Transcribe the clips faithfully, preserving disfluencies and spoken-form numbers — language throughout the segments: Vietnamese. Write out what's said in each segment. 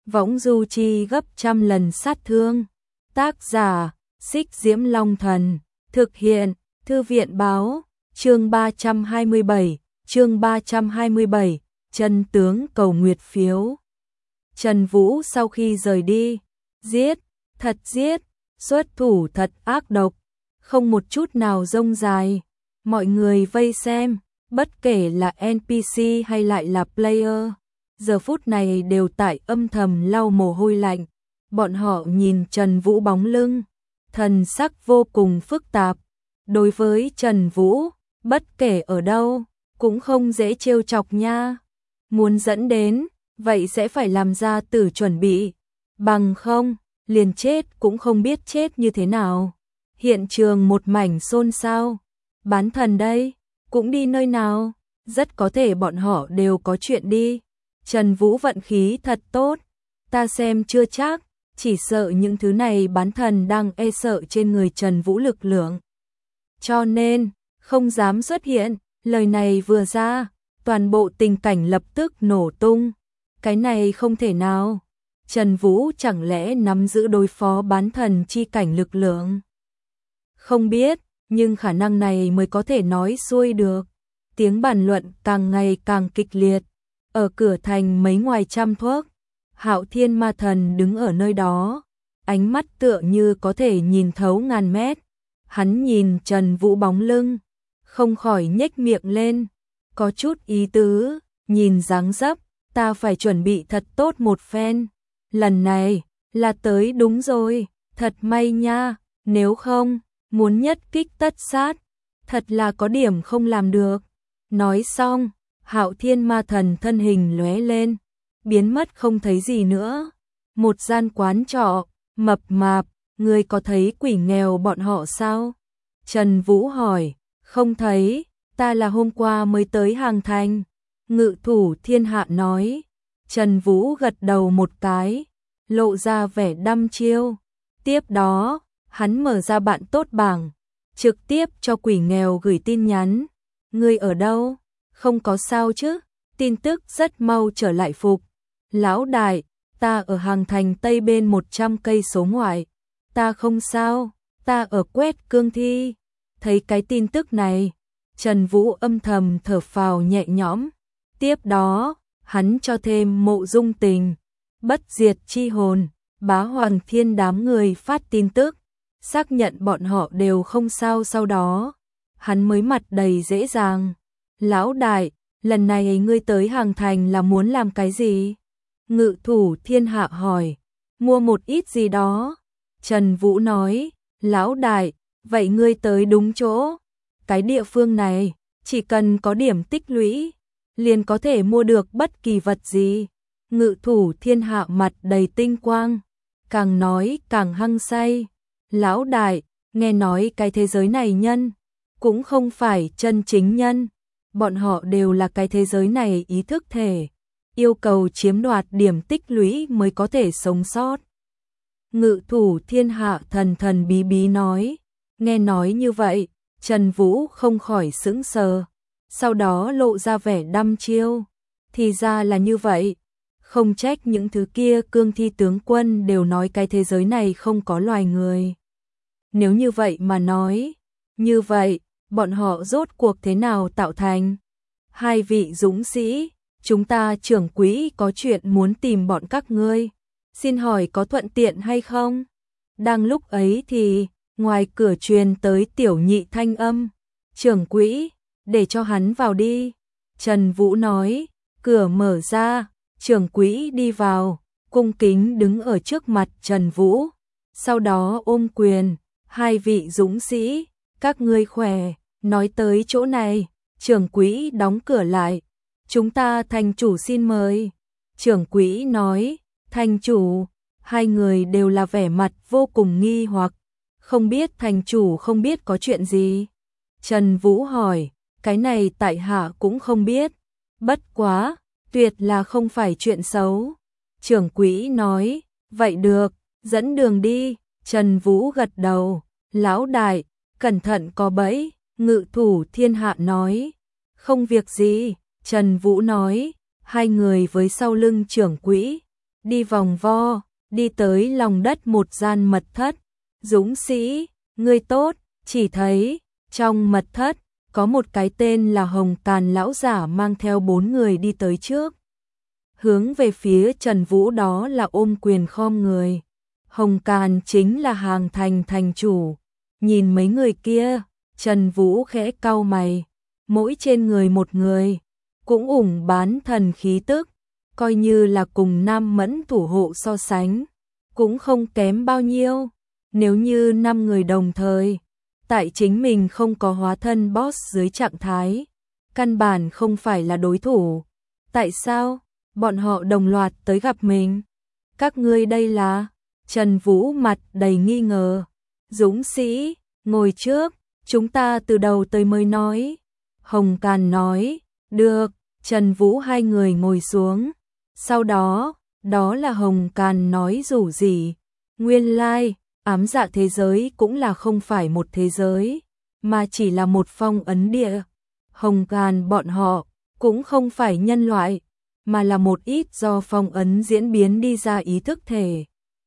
võng du chi gấp trăm lần sát thương. Tác giả, Xích Diễm Long Thần, thực hiện, Thư viện báo, chương ba trăm hai mươi bảy, chương ba trăm hai mươi bảy, chân tướng cầu nguyệt phiếu. Trần Vũ sau khi rời đi, giết, thật giết, xuất thủ thật ác độc, không một chút nào rông dài. Mọi người vây xem, bất kể là en pê xê hay lại là player, giờ phút này đều tại âm thầm lau mồ hôi lạnh. Bọn họ nhìn Trần Vũ bóng lưng, thần sắc vô cùng phức tạp. Đối với Trần Vũ, bất kể ở đâu, cũng không dễ trêu chọc nha. Muốn dẫn đến, vậy sẽ phải làm ra tử chuẩn bị. Bằng không, liền chết cũng không biết chết như thế nào. Hiện trường một mảnh xôn xao. Bán thần đây, cũng đi nơi nào? Rất có thể bọn họ đều có chuyện đi. Trần Vũ vận khí thật tốt. Ta xem chưa chắc, chỉ sợ những thứ này bán thần đang e sợ trên người Trần Vũ lực lượng. Cho nên, không dám xuất hiện. Lời này vừa ra, toàn bộ tình cảnh lập tức nổ tung. Cái này không thể nào. Trần Vũ chẳng lẽ nắm giữ đối phó bán thần chi cảnh lực lượng? Không biết, nhưng khả năng này mới có thể nói xuôi được. Tiếng bàn luận càng ngày càng kịch liệt. Ở cửa thành mấy ngoài trăm thước, Hạo Thiên Ma Thần đứng ở nơi đó, ánh mắt tựa như có thể nhìn thấu ngàn mét. Hắn nhìn Trần Vũ bóng lưng, không khỏi nhếch miệng lên, có chút ý tứ, nhìn dáng dấp, ta phải chuẩn bị thật tốt một phen. Lần này, là tới đúng rồi, thật may nha, nếu không, muốn nhất kích tất sát, thật là có điểm không làm được. Nói xong, Hạo Thiên Ma Thần thân hình lóe lên, biến mất không thấy gì nữa. Một gian quán trọ, mập mạp, ngươi có thấy quỷ nghèo bọn họ sao? Trần Vũ hỏi, không thấy, ta là hôm qua mới tới Hàng Thành. Ngự thủ Thiên Hạ nói. Trần Vũ gật đầu một cái, lộ ra vẻ đăm chiêu. Tiếp đó, hắn mở ra bạn tốt bảng, trực tiếp cho quỷ nghèo gửi tin nhắn. Ngươi ở đâu? Không có sao chứ? Tin tức rất mau trở lại phục. Lão đại, ta ở Hàng Thành Tây bên một trăm cây số ngoại. Ta không sao, ta ở Quét Cương Thi. Thấy cái tin tức này, Trần Vũ âm thầm thở phào nhẹ nhõm. Tiếp đó, hắn cho thêm Mộ Dung Tình, Bất Diệt Chi Hồn, Bá Hoàng Thiên đám người phát tin tức, xác nhận bọn họ đều không sao. Sau đó, hắn mới mặt đầy dễ dàng. Lão đại, lần này ngươi tới Hàng Thành là muốn làm cái gì? Ngự thủ Thiên Hạ hỏi. Mua một ít gì đó. Trần Vũ nói, lão đại, vậy ngươi tới đúng chỗ. Cái địa phương này, chỉ cần có điểm tích lũy, liền có thể mua được bất kỳ vật gì. Ngự thủ Thiên Hạ mặt đầy tinh quang, càng nói càng hăng say. Lão đại, nghe nói cái thế giới này nhân, cũng không phải chân chính nhân. Bọn họ đều là cái thế giới này ý thức thể, yêu cầu chiếm đoạt điểm tích lũy mới có thể sống sót. Ngự thủ Thiên Hạ thần thần bí bí nói. Nghe nói như vậy, Trần Vũ không khỏi sững sờ, sau đó lộ ra vẻ đăm chiêu. Thì ra là như vậy, không trách những thứ kia cương thi tướng quân đều nói cái thế giới này không có loài người. Nếu như vậy mà nói, như vậy, bọn họ rốt cuộc thế nào tạo thành? Hai vị dũng sĩ, chúng ta trưởng quỹ có chuyện muốn tìm bọn các ngươi, xin hỏi có thuận tiện hay không? Đang lúc ấy thì, ngoài cửa truyền tới tiểu nhị thanh âm. Trưởng quỹ, để cho hắn vào đi. Trần Vũ nói, cửa mở ra, trưởng quỹ đi vào, cung kính đứng ở trước mặt Trần Vũ. Sau đó ôm quyền, hai vị dũng sĩ, các ngươi khỏe. Nói tới chỗ này, trưởng quỹ đóng cửa lại. Chúng ta thành chủ xin mời. Trưởng quỹ nói, thành chủ. Hai người đều là vẻ mặt vô cùng nghi hoặc, không biết thành chủ không biết có chuyện gì. Trần Vũ hỏi, cái này tại hạ cũng không biết. Bất quá, tuyệt là không phải chuyện xấu. Trưởng quỹ nói, vậy được, dẫn đường đi. Trần Vũ gật đầu, lão đại, cẩn thận có bẫy. Ngự thủ Thiên Hạ nói, không việc gì. Trần Vũ nói, hai người với sau lưng trưởng quỹ, đi vòng vo, đi tới lòng đất một gian mật thất. Dũng sĩ, ngươi tốt, chỉ thấy, trong mật thất, có một cái tên là Hồng Càn lão giả mang theo bốn người đi tới trước. Hướng về phía Trần Vũ đó là ôm quyền khom người. Hồng Càn chính là Hàng Thành thành chủ. Nhìn mấy người kia, Trần Vũ khẽ cau mày, mỗi trên người một người, cũng ủng bán thần khí tức, coi như là cùng Nam Mẫn thủ hộ so sánh, cũng không kém bao nhiêu. Nếu như năm người đồng thời, tại chính mình không có hóa thân boss dưới trạng thái, căn bản không phải là đối thủ. Tại sao bọn họ đồng loạt tới gặp mình? Các ngươi đây là? Trần Vũ mặt đầy nghi ngờ. Dũng sĩ, ngồi trước, chúng ta từ đầu tới mới nói. Hồng Càn nói, được. Trần Vũ hai người ngồi xuống. Sau đó, đó là Hồng Càn nói rủ gì. Nguyên lai, ám dạ thế giới cũng là không phải một thế giới, mà chỉ là một phong ấn địa. Hồng Càn bọn họ cũng không phải nhân loại, mà là một ít do phong ấn diễn biến đi ra ý thức thể.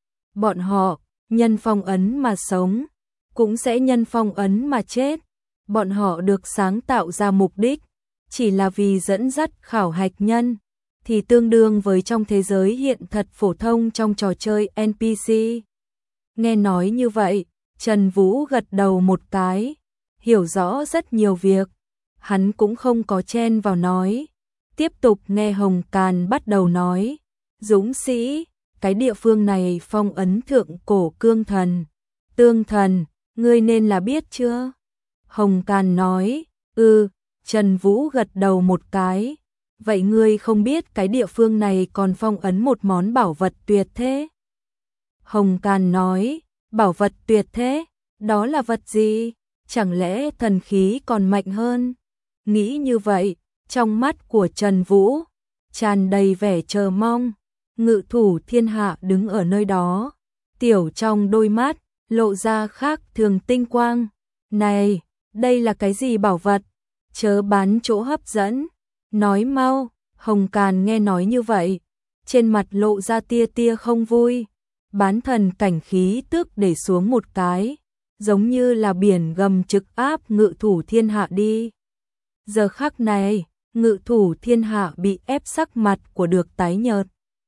Bọn họ, nhân phong ấn mà sống, cũng sẽ nhân phong ấn mà chết. Bọn họ được sáng tạo ra mục đích, chỉ là vì dẫn dắt khảo hạch nhân, thì tương đương với trong thế giới hiện thật phổ thông trong trò chơi en pê xê. Nghe nói như vậy, Trần Vũ gật đầu một cái, hiểu rõ rất nhiều việc. Hắn cũng không có chen vào nói. Tiếp tục nghe Hồng Càn bắt đầu nói. Dũng sĩ, cái địa phương này phong ấn thượng cổ cương thần. Tương thần, ngươi nên là biết chưa? Hồng Càn nói, ừ. Trần Vũ gật đầu một cái. Vậy ngươi không biết cái địa phương này còn phong ấn một món bảo vật tuyệt thế? Hồng Càn nói, bảo vật tuyệt thế, đó là vật gì? Chẳng lẽ thần khí còn mạnh hơn? Nghĩ như vậy, trong mắt của Trần Vũ tràn đầy vẻ chờ mong. Ngự thủ thiên hạ đứng ở nơi đó, tiểu trong đôi mắt lộ ra khác thường tinh quang. Này, đây là cái gì bảo vật? Chớ bán chỗ hấp dẫn, nói mau. Hồng Càn nghe nói như vậy, trên mặt lộ ra tia tia không vui. Bán thần cảnh khí tức để xuống một cái, giống như là biển gầm trực áp ngự thủ thiên hạ đi. Giờ khắc này, ngự thủ thiên hạ bị ép sắc mặt của được tái nhợt.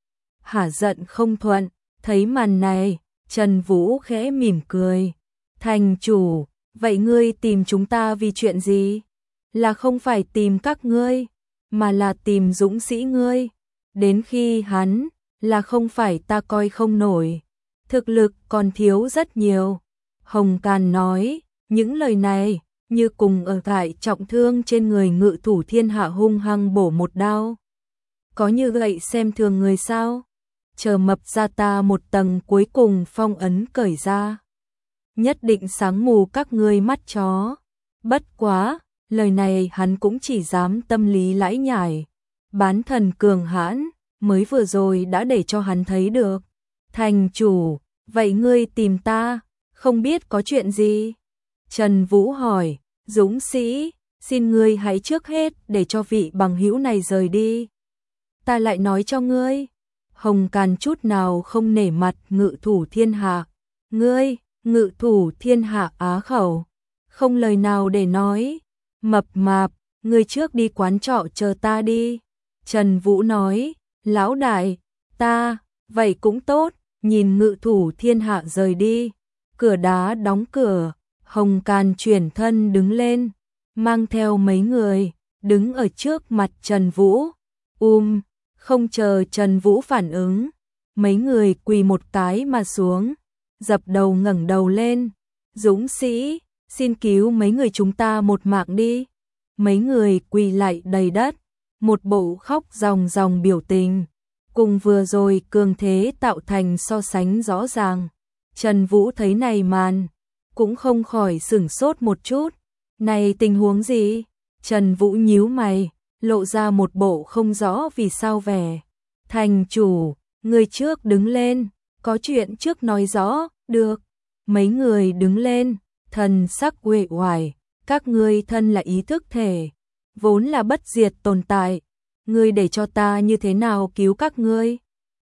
Hả giận không thuận, thấy màn này, Trần Vũ khẽ mỉm cười. Thành chủ, vậy ngươi tìm chúng ta vì chuyện gì? Là không phải tìm các ngươi, mà là tìm dũng sĩ ngươi. Đến khi hắn, là không phải ta coi không nổi, thực lực còn thiếu rất nhiều. Hồng Càn nói, những lời này, như cùng ở tại trọng thương trên người ngự thủ thiên hạ hung hăng bổ một đao. Có như vậy xem thường người sao? Chờ mập ra ta một tầng cuối cùng phong ấn cởi ra, nhất định sáng mù các ngươi mắt chó. Bất quá, lời này hắn cũng chỉ dám tâm lý lãi nhải. Bán thần cường hãn, mới vừa rồi đã để cho hắn thấy được. Thành chủ, vậy ngươi tìm ta, không biết có chuyện gì? Trần Vũ hỏi, dũng sĩ, xin ngươi hãy trước hết để cho vị bằng hữu này rời đi. Ta lại nói cho ngươi. Hồng Càn chút nào không nể mặt ngự thủ thiên hạ. Ngươi, ngự thủ thiên hạ á khẩu, không lời nào để nói. Mập mạp, ngươi trước đi quán trọ chờ ta đi. Trần Vũ nói, lão đại, ta, vậy cũng tốt. Nhìn ngự thủ thiên hạ rời đi, cửa đá đóng cửa, Hồng Càn chuyển thân đứng lên, mang theo mấy người, đứng ở trước mặt Trần Vũ. Um, không chờ Trần Vũ phản ứng, mấy người quỳ một cái mà xuống, dập đầu ngẩng đầu lên. Dũng sĩ, xin cứu mấy người chúng ta một mạng đi. Mấy người quỳ lại đầy đất, một bộ khóc ròng ròng biểu tình. Cùng vừa rồi cường thế tạo thành so sánh rõ ràng. Trần Vũ thấy này màn, cũng không khỏi sửng sốt một chút. Này tình huống gì? Trần Vũ nhíu mày, lộ ra một bộ không rõ vì sao vẻ. Thành chủ, người trước đứng lên, có chuyện trước nói rõ, được. Mấy người đứng lên, thần sắc uể oải. Các ngươi thân là ý thức thể, vốn là bất diệt tồn tại. Ngươi để cho ta như thế nào cứu các ngươi?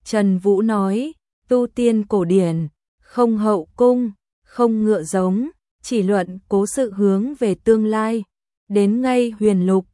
Trần Vũ nói, tu tiên cổ điển, không hậu cung, không ngựa giống, chỉ luận cố sự hướng về tương lai. Đến ngay huyền lục,